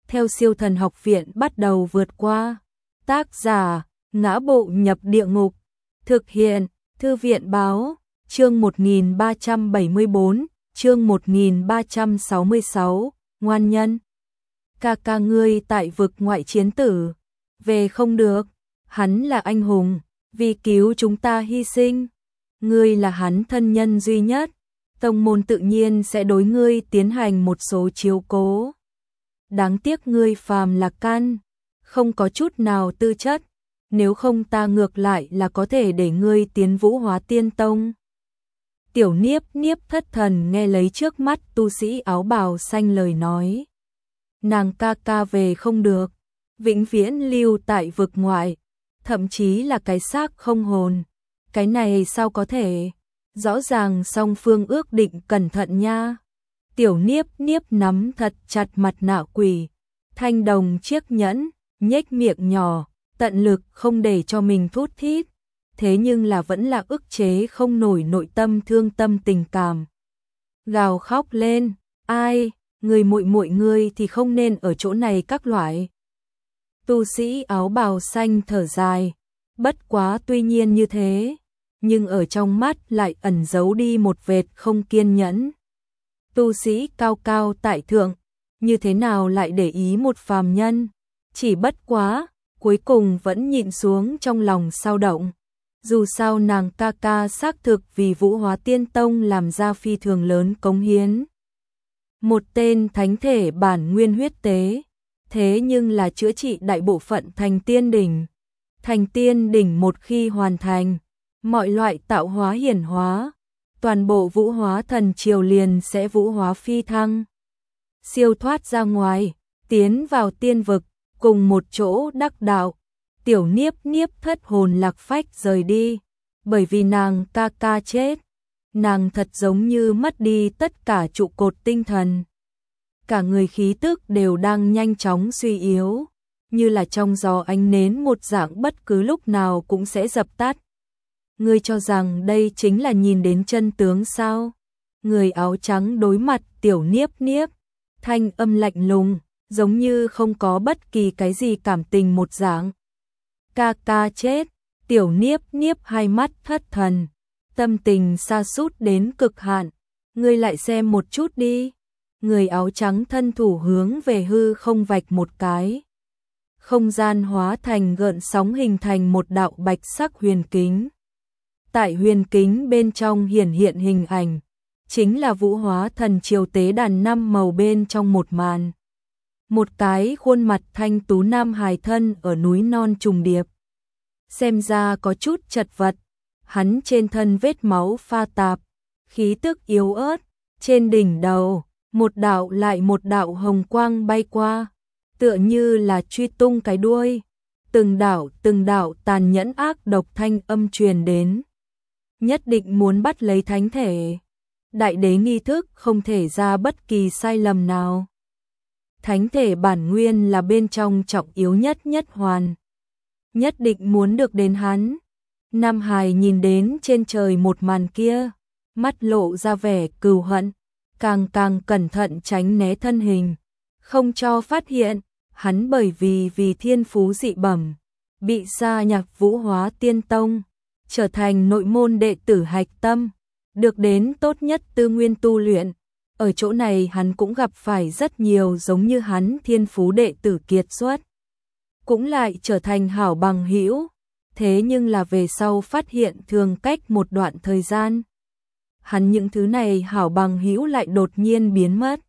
theo Siêu Thần Học Viện bắt đầu vượt qua. Tác giả: Ngã Bộ Nhập Địa Ngục. Thực hiện: Thư viện báo. Chương 1374, chương 1366, ngoan nhân. Ca ca ngươi tại vực ngoại chiến tử, về không được, hắn là anh hùng, vì cứu chúng ta hy sinh. Ngươi là hắn thân nhân duy nhất, tông môn tự nhiên sẽ đối ngươi tiến hành một số chiếu cố. Đáng tiếc ngươi phàm là căn, không có chút nào tư chất, nếu không ta ngược lại là có thể để ngươi tiến Vũ Hóa Tiên Tông. Tiểu Niếp Niếp thất thần nghe lấy trước mắt tu sĩ áo bào xanh lời nói. Nàng ca ca về không được, vĩnh viễn lưu tại vực ngoại, thậm chí là cái xác không hồn. Cái này sao có thể? Rõ ràng song phương ước định cẩn thận nha. Tiểu Niếp Niếp nắm thật chặt mặt nạ quỷ, thanh đồng chiếc nhẫn, nhếch miệng nhỏ, tận lực không để cho mình thút thít. Thế nhưng là vẫn là ức chế không nổi nội tâm thương tâm tình cảm. Gào khóc lên, ai, người muội muội ngươi thì không nên ở chỗ này các loại. Tu sĩ áo bào xanh thở dài, bất quá tuy nhiên như thế, nhưng ở trong mắt lại ẩn giấu đi một vệt không kiên nhẫn. Tu sĩ cao cao tại thượng, như thế nào lại để ý một phàm nhân, chỉ bất quá, cuối cùng vẫn nhịn xuống trong lòng sao động. Dù sao nàng ca ca xác thực vì Vũ Hóa Tiên Tông làm ra phi thường lớn cống hiến. Một tên thánh thể bản nguyên huyết tế, thế nhưng là chữa trị đại bộ phận thành tiên đỉnh. Thành tiên đỉnh một khi hoàn thành, mọi loại tạo hóa hiển hóa, toàn bộ Vũ Hóa Thần Triều liền sẽ vũ hóa phi thăng. Siêu thoát ra ngoài, tiến vào tiên vực, cùng một chỗ đắc đạo. Tiểu Niếp Niếp thất hồn lạc phách rời đi, bởi vì nàng ca ca chết, nàng thật giống như mất đi tất cả trụ cột tinh thần. Cả người khí tức đều đang nhanh chóng suy yếu, như là trong gió ánh nến một dạng bất cứ lúc nào cũng sẽ dập tắt. Ngươi cho rằng đây chính là nhìn đến chân tướng sao? Người áo trắng đối mặt Tiểu Niếp Niếp, thanh âm lạnh lùng, giống như không có bất kỳ cái gì cảm tình một dạng. Ca ca chết, Tiểu Niếp Niếp hai mắt thất thần, tâm tình sa sút đến cực hạn. Ngươi lại xem một chút đi. Người áo trắng thân thủ hướng về hư không vạch một cái. Không gian hóa thành gợn sóng hình thành một đạo bạch sắc huyền kính. Tại huyền kính bên trong hiển hiện hình ảnh, chính là Vũ Hóa Thần Triều tế đàn năm màu bên trong một màn. Một cái khuôn mặt thanh tú nam hài thân ở núi non trùng điệp. Xem ra có chút chật vật, hắn trên thân vết máu pha tạp, khí tức yếu ớt, trên đỉnh đầu, một đạo lại một đạo hồng quang bay qua, tựa như là truy tung cái đuôi. Từng đạo tàn nhẫn ác độc thanh âm truyền đến. Nhất định muốn bắt lấy thánh thể. Đại đế nghi thức không thể ra bất kỳ sai lầm nào. Thánh thể bản nguyên là bên trong trọng yếu nhất hoàn. Nhất định muốn được đến hắn. Nam Hải nhìn đến trên trời một màn kia, mắt lộ ra vẻ cừu hận, càng cẩn thận tránh né thân hình, không cho phát hiện, hắn bởi vì thiên phú dị bẩm, bị sa nhập Vũ Hóa Tiên Tông, trở thành nội môn đệ tử hạch tâm, được đến tốt nhất tư nguyên tu luyện. Ở chỗ này hắn cũng gặp phải rất nhiều giống như hắn thiên phú đệ tử kiệt xuất, cũng lại trở thành hảo bằng hữu. Thế nhưng là về sau phát hiện thường cách một đoạn thời gian, hắn những thứ này hảo bằng hữu lại đột nhiên biến mất.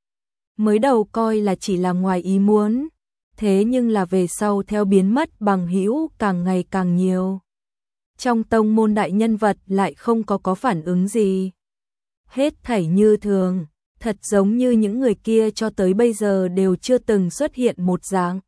Mới đầu coi là chỉ là ngoài ý muốn, thế nhưng là về sau theo biến mất bằng hữu càng ngày càng nhiều. Trong tông môn đại nhân vật lại không có phản ứng gì. Hết thảy như thường, thật giống như những người kia cho tới bây giờ đều chưa từng xuất hiện một dạng.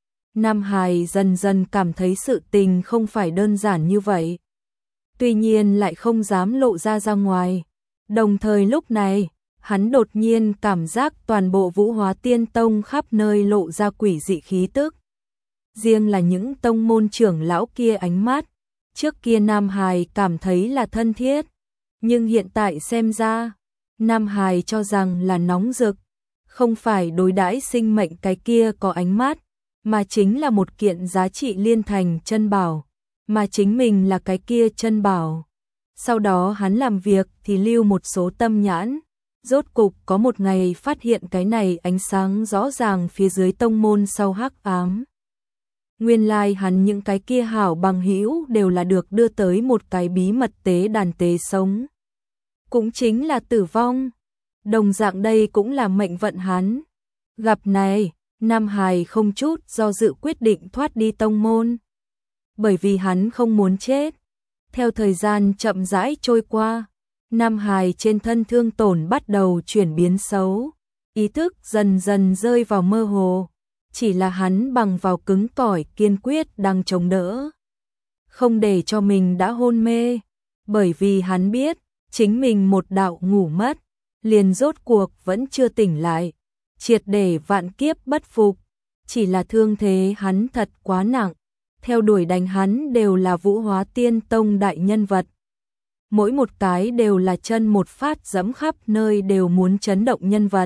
Nam Hải dần dần cảm thấy sự tình không phải đơn giản như vậy. Tuy nhiên lại không dám lộ ra ngoài. Đồng thời lúc này, hắn đột nhiên cảm giác toàn bộ Vũ Hóa Tiên Tông khắp nơi lộ ra quỷ dị khí tức. Riêng là những tông môn trưởng lão kia ánh mắt, trước kia Nam Hải cảm thấy là thân thiết, nhưng hiện tại xem ra, Nam Hải cho rằng là nóng rực, không phải đối đãi sinh mệnh cái kia có ánh mắt, mà chính là một kiện giá trị liên thành chân bảo, mà chính mình là cái kia chân bảo. Sau đó hắn làm việc thì lưu một số tâm nhãn, rốt cục có một ngày phát hiện cái này ánh sáng rõ ràng phía dưới tông môn sau hắc ám. Nguyên lai hắn những cái kia hảo bằng hữu đều là được đưa tới một cái bí mật tế đàn tế sống. Cũng chính là tử vong. Đồng dạng đây cũng là mệnh vận hắn. Gặp này, Nam Hải không chút do dự quyết định thoát đi tông môn. Bởi vì hắn không muốn chết. Theo thời gian chậm rãi trôi qua, Nam Hải trên thân thương tổn bắt đầu chuyển biến xấu. Ý thức dần dần rơi vào mơ hồ. Chỉ là hắn bằng vào cứng cỏi kiên quyết đang chống đỡ. Không để cho mình đã hôn mê. Bởi vì hắn biết, chính mình một đạo ngủ mất, liền rốt cuộc vẫn chưa tỉnh lại. Triệt để vạn kiếp bất phục. Chỉ là thương thế hắn thật quá nặng. Theo đuổi đánh hắn đều là Vũ Hóa Tiên Tông đại nhân vật. Mỗi một cái đều là chân một phát dẫm khắp nơi đều muốn chấn động nhân vật.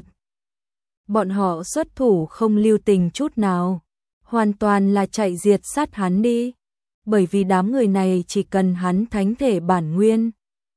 Bọn họ xuất thủ không lưu tình chút nào, hoàn toàn là chạy diệt sát hắn đi, bởi vì đám người này chỉ cần hắn thánh thể bản nguyên.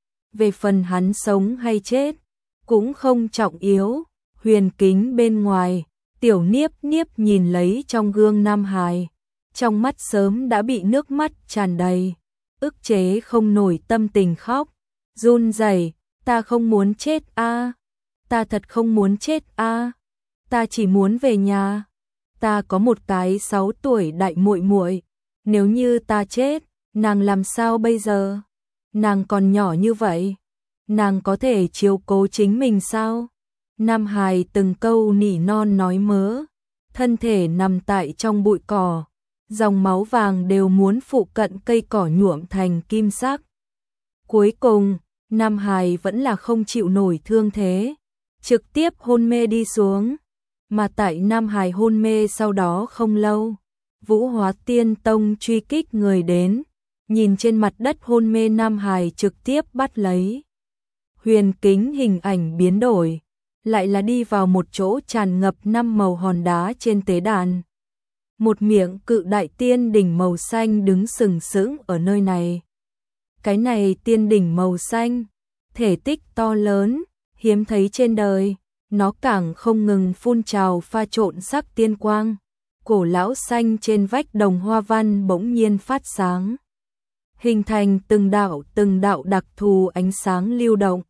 Về phần hắn sống hay chết, cũng không trọng yếu. Huyền kính bên ngoài, Tiểu Niếp Niếp nhìn lấy trong gương Nam Hải, trong mắt sớm đã bị nước mắt tràn đầy, ức chế không nổi tâm tình khóc, run rẩy, ta không muốn chết a, ta thật không muốn chết a. Ta chỉ muốn về nhà. Ta có một cái 6 tuổi đại muội muội, nếu như ta chết, nàng làm sao bây giờ? Nàng còn nhỏ như vậy, nàng có thể chiếu cố chính mình sao? Nam Hải từng câu nỉ non nói mớ, thân thể nằm tại trong bụi cỏ, dòng máu vàng đều muốn phụ cận cây cỏ nhuộm thành kim sắc. Cuối cùng, Nam Hải vẫn là không chịu nổi thương thế, trực tiếp hôn mê đi xuống. Mà tại Nam Hải hôn mê sau đó không lâu, Vũ Hóa Tiên Tông truy kích người đến, nhìn trên mặt đất hôn mê Nam Hải trực tiếp bắt lấy. Huyền kính hình ảnh biến đổi, lại là đi vào một chỗ tràn ngập 5 màu hòn đá trên tế đàn. Một miệng cự đại tiên đỉnh màu xanh đứng sừng sững ở nơi này. Cái này tiên đỉnh màu xanh, thể tích to lớn, hiếm thấy trên đời. Nó càng không ngừng phun trào pha trộn sắc tiên quang. Cổ lão xanh trên vách đồng hoa văn bỗng nhiên phát sáng, hình thành từng đạo đặc thù ánh sáng lưu động.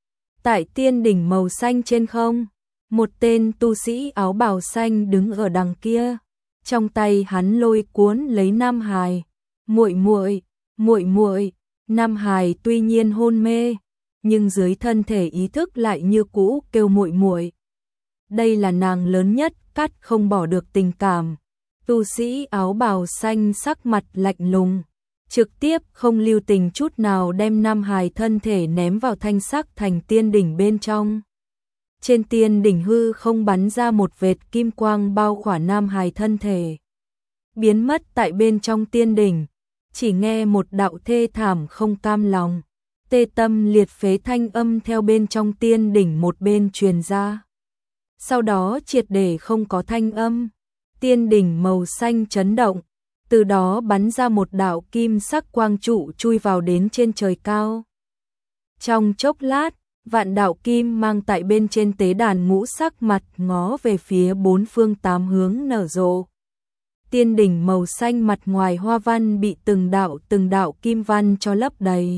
Tại tiên đỉnh màu xanh trên không, một tên tu sĩ áo bào xanh đứng ở đằng kia, trong tay hắn lôi cuốn lấy Nam Hải. Muội muội, muội muội. Nam Hải tuy nhiên hôn mê, nhưng dưới thân thể ý thức lại như cũ kêu muội muội. Đây là nàng lớn nhất cắt không bỏ được tình cảm. Tu sĩ áo bào xanh sắc mặt lạnh lùng, trực tiếp không lưu tình chút nào đem Nam Hải thân thể ném vào thanh sắc thành tiên đỉnh bên trong. Trên tiên đỉnh hư không bắn ra một vệt kim quang bao khỏa Nam Hải thân thể, biến mất tại bên trong tiên đỉnh. Chỉ nghe một đạo thê thảm không cam lòng, tê tâm liệt phế thanh âm theo bên trong tiên đỉnh một bên truyền ra. Sau đó triệt để không có thanh âm, tiên đỉnh màu xanh chấn động, từ đó bắn ra một đạo kim sắc quang trụ chui vào đến trên trời cao. Trong chốc lát, vạn đạo kim mang tại bên trên tế đàn ngũ sắc mặt ngó về phía bốn phương tám hướng nở rộ. Tiên đỉnh màu xanh mặt ngoài hoa văn bị từng đạo kim văn cho lấp đầy,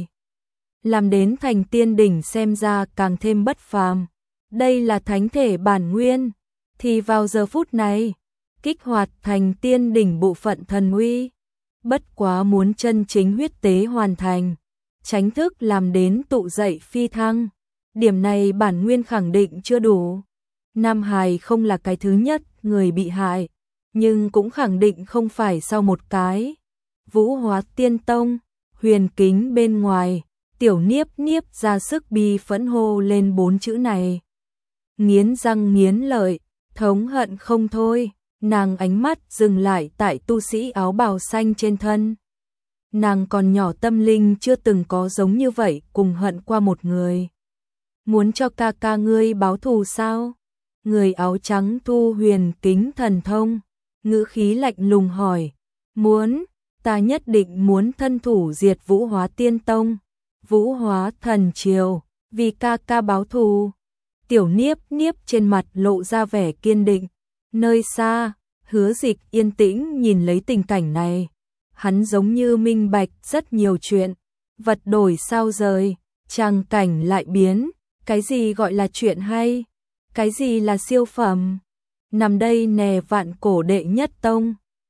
làm đến thành tiên đỉnh xem ra càng thêm bất phàm. Đây là thánh thể bản nguyên, thì vào giờ phút này, kích hoạt thành tiên đỉnh bộ phận thần uy. Bất quá muốn chân chính huyết tế hoàn thành, tránh thức làm đến tụ dậy phi thăng. Điểm này bản nguyên khẳng định chưa đủ. Nam Hải không là cái thứ nhất người bị hại, nhưng cũng khẳng định không phải sau một cái. Vũ Hóa Tiên Tông, huyền kính bên ngoài, Tiểu Niếp Niếp ra sức bi phẫn hô lên 4 chữ này. Nghiến răng nghiến lợi, thống hận không thôi, nàng ánh mắt dừng lại tại tu sĩ áo bào xanh trên thân. Nàng còn nhỏ tâm linh chưa từng có giống như vậy cùng hận qua một người. Muốn cho ca ca ngươi báo thù sao? Người áo trắng thu huyền kính thần thông, ngữ khí lạnh lùng hỏi, muốn, ta nhất định muốn thân thủ diệt Vũ Hóa Tiên Tông, Vũ Hóa Thần Triều, vì ca ca báo thù. Tiểu Niếp Niếp trên mặt lộ ra vẻ kiên định, nơi xa, Hứa Dịch yên tĩnh nhìn lấy tình cảnh này, hắn giống như minh bạch rất nhiều chuyện, vật đổi sao rời, tràng cảnh lại biến, cái gì gọi là chuyện hay, cái gì là siêu phẩm, nằm đây nè vạn cổ đệ nhất tông.